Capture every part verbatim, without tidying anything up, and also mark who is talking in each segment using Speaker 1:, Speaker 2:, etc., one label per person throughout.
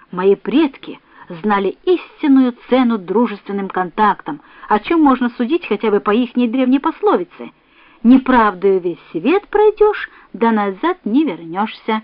Speaker 1: Мои предки знали истинную цену дружественным контактам, о чем можно судить хотя бы по ихней древней пословице: «Неправдою весь свет пройдешь, да назад не вернешься».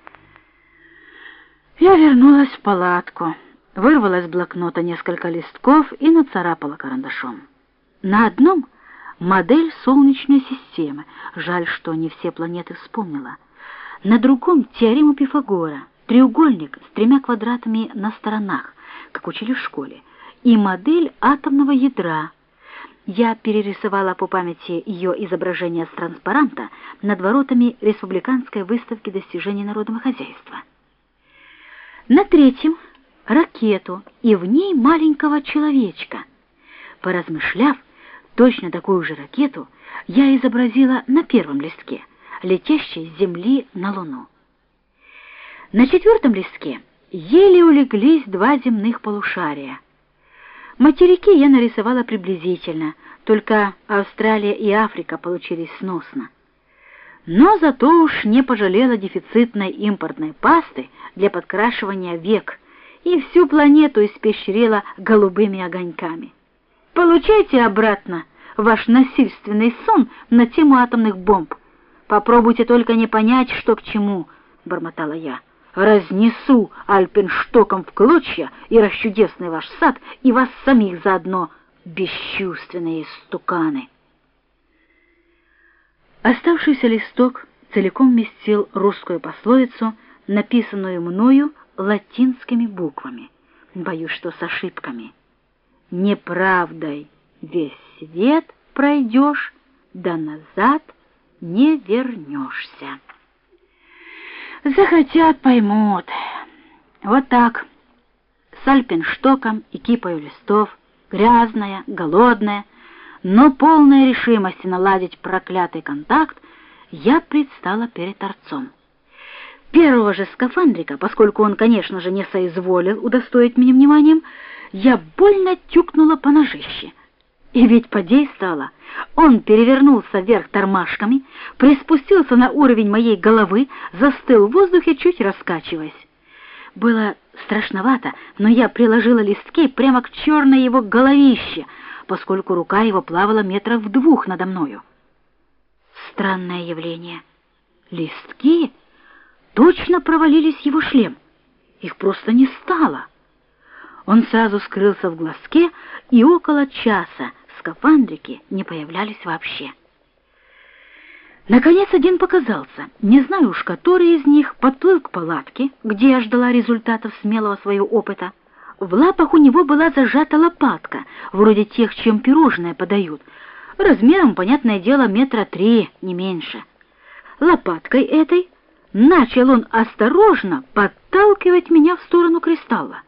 Speaker 1: Я вернулась в палатку, вырвала из блокнота несколько листков и нацарапала карандашом. На одном — модель Солнечной системы, жаль, что не все планеты вспомнила. На другом — теорему Пифагора, треугольник с тремя квадратами на сторонах, как учили в школе, и модель атомного ядра. Я перерисовала по памяти ее изображение с транспаранта над воротами Республиканской выставки достижений народного хозяйства. На третьем — ракету, и в ней маленького человечка. Поразмышляв, точно такую же ракету я изобразила на первом листке, летящей с Земли на Луну. На четвертом листке еле улеглись два земных полушария. Материки я нарисовала приблизительно, только Австралия и Африка получились сносно. Но зато уж не пожалела дефицитной импортной пасты для подкрашивания век и всю планету испещрила голубыми огоньками. Получайте обратно ваш насильственный сон на тему атомных бомб. Попробуйте только не понять, что к чему, — бормотала я. Разнесу альпенштоком в клочья и расчудесный ваш сад, и вас самих заодно, бесчувственные стуканы. Оставшийся листок целиком вместил русскую пословицу, написанную мною латинскими буквами, боюсь, что с ошибками. «Неправдой весь свет пройдешь, да назад не вернешься». Захотят — поймут. Вот так, с альпенштоком и кипою листов, грязная, голодная, но полная решимости наладить проклятый контакт, я предстала перед торцом. Первого же скафандрика, поскольку он, конечно же, не соизволил удостоить меня вниманием, я больно тюкнула по ножище. И ведь подействовало. Он перевернулся вверх тормашками, приспустился на уровень моей головы, застыл в воздухе, чуть раскачиваясь. Было страшновато, но я приложила листки прямо к черной его головище, поскольку рука его плавала метров в двух надо мною. Странное явление. Листки точно провалились в его шлем. Их просто не стало. Он сразу скрылся в глазке, и около часа скафандрики не появлялись вообще. Наконец один показался, не знаю уж, который из них, подплыл к палатке, где я ждала результатов смелого своего опыта. В лапах у него была зажата лопатка, вроде тех, чем пирожное подают, размером, понятное дело, метра три, не меньше. Лопаткой этой начал он осторожно подталкивать меня в сторону кристалла.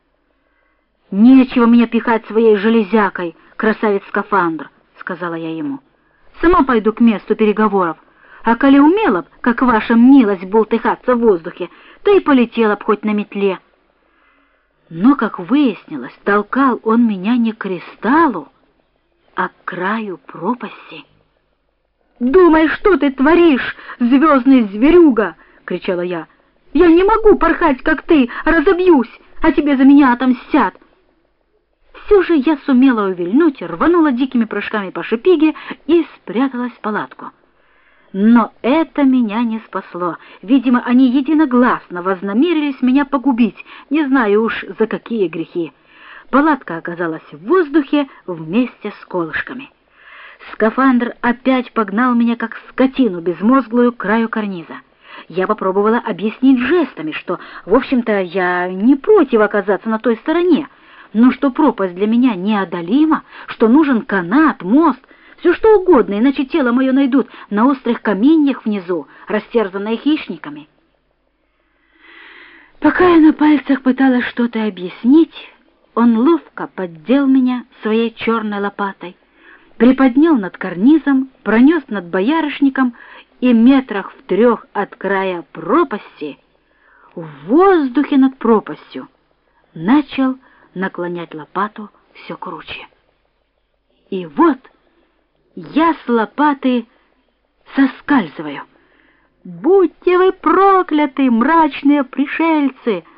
Speaker 1: «Нечего меня пихать своей железякой, красавец-скафандр», — сказала я ему. «Сама пойду к месту переговоров, а коли умела б, как ваша милость, бултыхаться в воздухе, то и полетела б хоть на метле». Но, как выяснилось, толкал он меня не к кристаллу, а к краю пропасти. «Думай, что ты творишь, звездный зверюга!» — кричала я. «Я не могу порхать, как ты, разобьюсь, а тебе за меня отомстят». Все же я сумела увильнуть, рванула дикими прыжками по шипиге и спряталась в палатку. Но это меня не спасло. Видимо, они единогласно вознамерились меня погубить, не знаю уж за какие грехи. Палатка оказалась в воздухе вместе с колышками. Скафандр опять погнал меня, как скотину безмозглую, к краю карниза. Я попробовала объяснить жестами, что, в общем-то, я не против оказаться на той стороне, но что пропасть для меня неодолима, что нужен канат, мост, все что угодно, иначе тело мое найдут на острых каменьях внизу, растерзанное хищниками. Пока я на пальцах пыталась что-то объяснить, он ловко поддел меня своей черной лопатой, приподнял над карнизом, пронес над боярышником и метрах в трех от края пропасти, в воздухе над пропастью, начал наклонять лопату все круче. И вот я с лопаты соскальзываю. «Будьте вы прокляты, мрачные пришельцы!»